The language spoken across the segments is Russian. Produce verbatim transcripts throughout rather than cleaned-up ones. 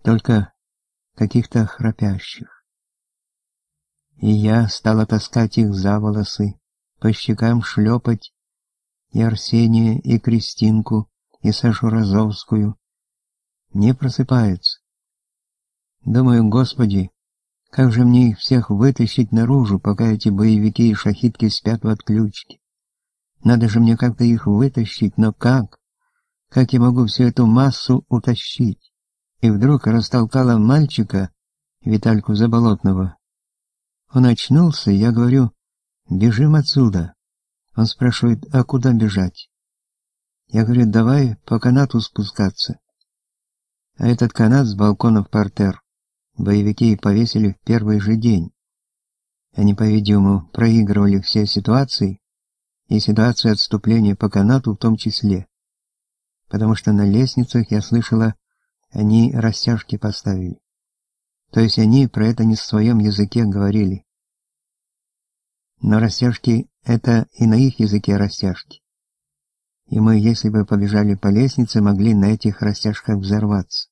только каких-то храпящих. И я стала таскать их за волосы, по щекам шлепать и Арсения, и Кристинку, и Сашу Розовскую. Не просыпаются. Думаю, Господи, как же мне их всех вытащить наружу, пока эти боевики и шахидки спят в отключке? Надо же мне как-то их вытащить, но как? Как я могу всю эту массу утащить? И вдруг растолкала мальчика, Витальку Заболотного. Он очнулся, и я говорю: «Бежим отсюда». Он спрашивает: «А куда бежать?» Я говорю: «Давай по канату спускаться». А этот канат с балкона в партер боевики повесили в первый же день. Они, по-видимому, проигрывали все ситуации, и ситуацию отступления по канату в том числе, потому что на лестницах, я слышала, они растяжки поставили. То есть они про это не в своем языке говорили. Но растяжки — это и на их языке растяжки. И мы, если бы побежали по лестнице, могли на этих растяжках взорваться.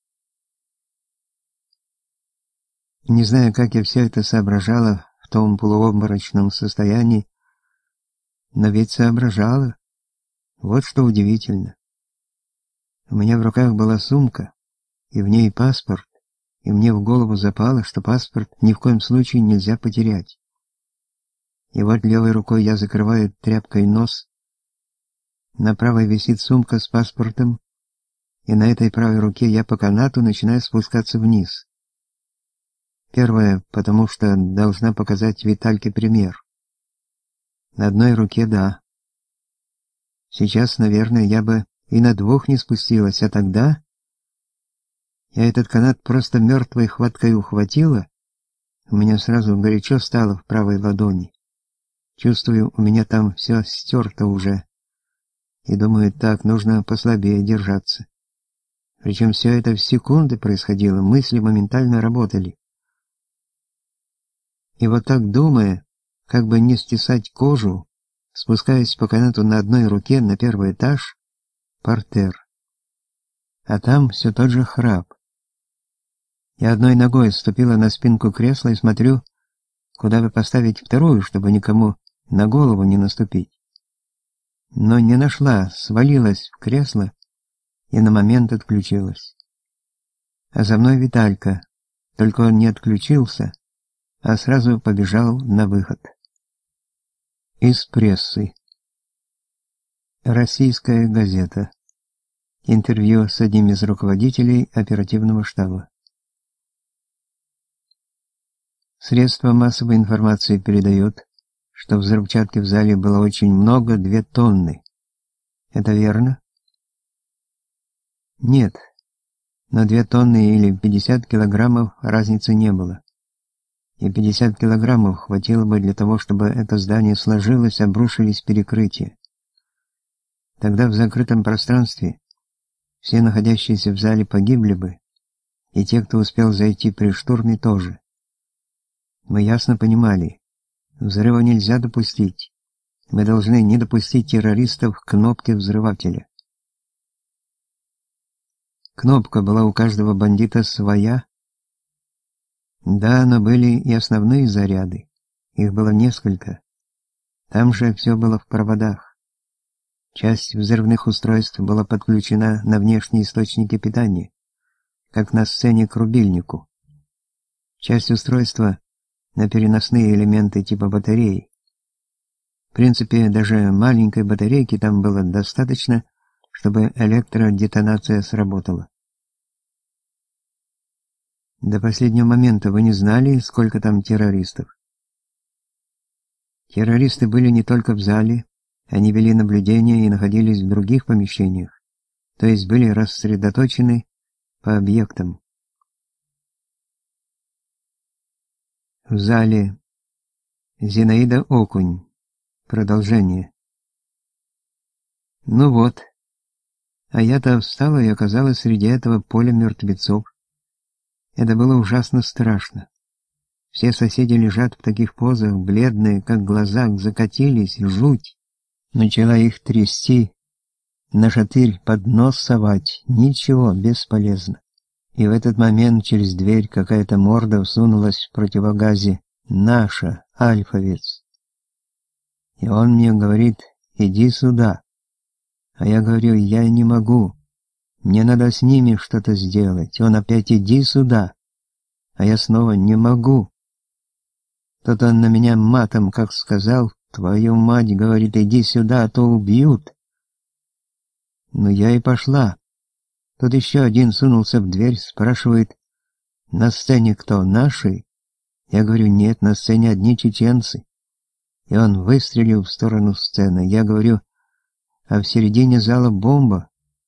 Не знаю, как я все это соображала в том полуобморочном состоянии, но ведь соображала. Вот что удивительно. У меня в руках была сумка, и в ней паспорт, и мне в голову запало, что паспорт ни в коем случае нельзя потерять. И вот левой рукой я закрываю тряпкой нос, на правой висит сумка с паспортом, и на этой правой руке я по канату начинаю спускаться вниз. Первое, потому что должна показать Витальке пример. На одной руке да. Сейчас, наверное, я бы и на двух не спустилась, а тогда я этот канат просто мертвой хваткой ухватила, у меня сразу горячо стало в правой ладони. Чувствую, у меня там все стерто уже. И думаю, так, нужно послабее держаться. Причем все это в секунды происходило, мысли моментально работали. И вот так думая, как бы не стесать кожу, спускаясь по канату на одной руке на первый этаж, партер. А там все тот же храп. Я одной ногой ступила на спинку кресла и смотрю, куда бы поставить вторую, чтобы никому на голову не наступить. Но не нашла, свалилась в кресло и на момент отключилась. А за мной Виталька, только он не отключился, а сразу побежал на выход. Из прессы. Российская газета. Интервью с одним из руководителей оперативного штаба. Средства массовой информации передают, что взрывчатки в зале было очень много, две тонны. Это верно? Нет, но две тонны или пятьдесят килограммов разницы не было. И пятьдесят килограммов хватило бы для того, чтобы это здание сложилось, обрушились перекрытия. Тогда в закрытом пространстве все находящиеся в зале погибли бы, и те, кто успел зайти при штурме, тоже. Мы ясно понимали, взрыва нельзя допустить. Мы должны не допустить террористов к кнопке взрывателя. Кнопка была у каждого бандита своя. Да, но были и основные заряды. Их было несколько. Там же все было в проводах. Часть взрывных устройств была подключена на внешние источники питания, как на сцене к рубильнику. Часть устройства на переносные элементы типа батареи. В принципе, даже маленькой батарейки там было достаточно, чтобы электродетонация сработала. До последнего момента вы не знали, сколько там террористов? Террористы были не только в зале, они вели наблюдение и находились в других помещениях, то есть были рассредоточены по объектам. В зале Зинаида Окунь. Продолжение. Ну вот. А я-то встала и оказалась среди этого поля мертвецов. Это было ужасно страшно. Все соседи лежат в таких позах, бледные, как глаза закатились, жуть. Начала их трясти, на шатырь под нос совать. Ничего, бесполезно. И в этот момент через дверь какая-то морда всунулась в противогазе. Наша, альфовец. И он мне говорит: иди сюда. А я говорю: я не могу. Мне надо с ними что-то сделать. Он опять: иди сюда. А я снова: не могу. Тут он на меня матом как сказал: твою мать, говорит, иди сюда, а то убьют. Ну я и пошла. Тут еще один сунулся в дверь, спрашивает: на сцене кто, наши? Я говорю: нет, на сцене одни чеченцы. И он выстрелил в сторону сцены. Я говорю: а в середине зала бомба.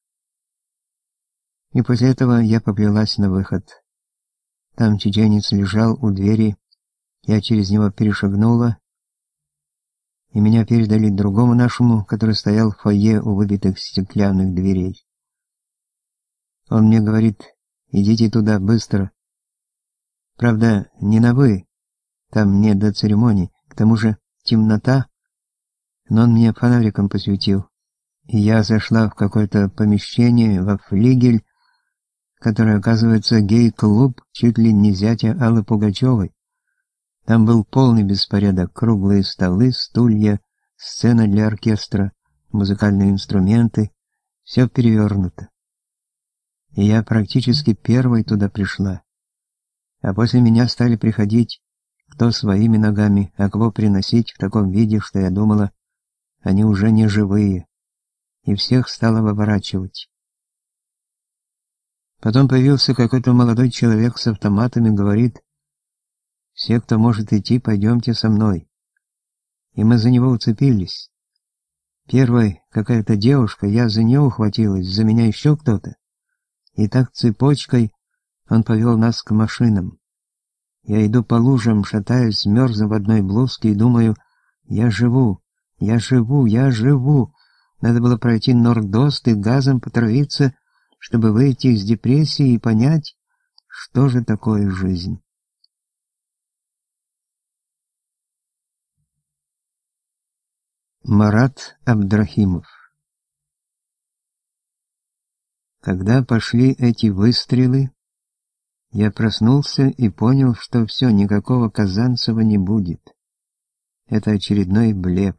И после этого я поплелась на выход. Там чеченец лежал у двери, я через него перешагнула, и меня передали другому нашему, который стоял в фойе у выбитых стеклянных дверей. Он мне говорит: идите туда быстро. Правда, не на «вы», там не до церемоний, к тому же темнота, но он мне фонариком посветил. И я зашла в какое-то помещение, во флигель, который, оказывается, гей-клуб чуть ли не зятя Аллы Пугачевой. Там был полный беспорядок: круглые столы, стулья, сцена для оркестра, музыкальные инструменты, все перевернуто. И я практически первой туда пришла. А после меня стали приходить кто своими ногами, а кого приносить в таком виде, что я думала, они уже не живые, и всех стала выворачивать. Потом появился какой-то молодой человек с автоматом и говорит: все, кто может идти, пойдемте со мной. И мы за него уцепились. Первой какая-то девушка, я за нее ухватилась, за меня еще кто-то. И так цепочкой он повел нас к машинам. Я иду по лужам, шатаюсь, мерзну в одной блузке и думаю: я живу, я живу, я живу. Надо было пройти нордост и газом потравиться, чтобы выйти из депрессии и понять, что же такое жизнь. Марат Абдрахимов. Когда пошли эти выстрелы, я проснулся и понял, что все, никакого Казанцева не будет. Это очередной блеф.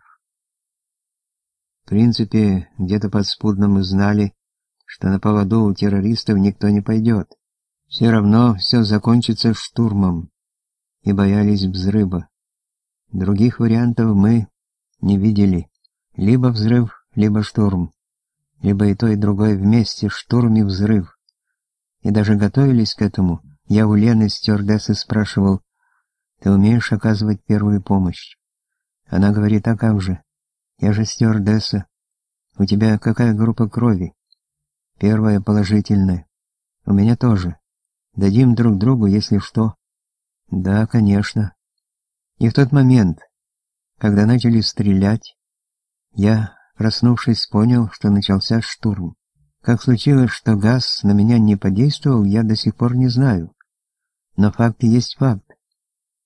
В принципе, где-то подспудно мы знали, что на поводу у террористов никто не пойдет. Все равно все закончится штурмом, и боялись взрыва. Других вариантов мы не видели. Либо взрыв, либо штурм. Либо и то, и другое вместе, штурм и взрыв. И даже готовились к этому. Я у Лены, стюардессы, спрашивал: ты умеешь оказывать первую помощь? Она говорит: а как же? Я же стюардесса. У тебя какая группа крови? Первая положительная. У меня тоже. Дадим друг другу, если что. Да, конечно. И в тот момент, когда начали стрелять, я, проснувшись, понял, что начался штурм. Как случилось, что газ на меня не подействовал, я до сих пор не знаю. Но факт есть факт.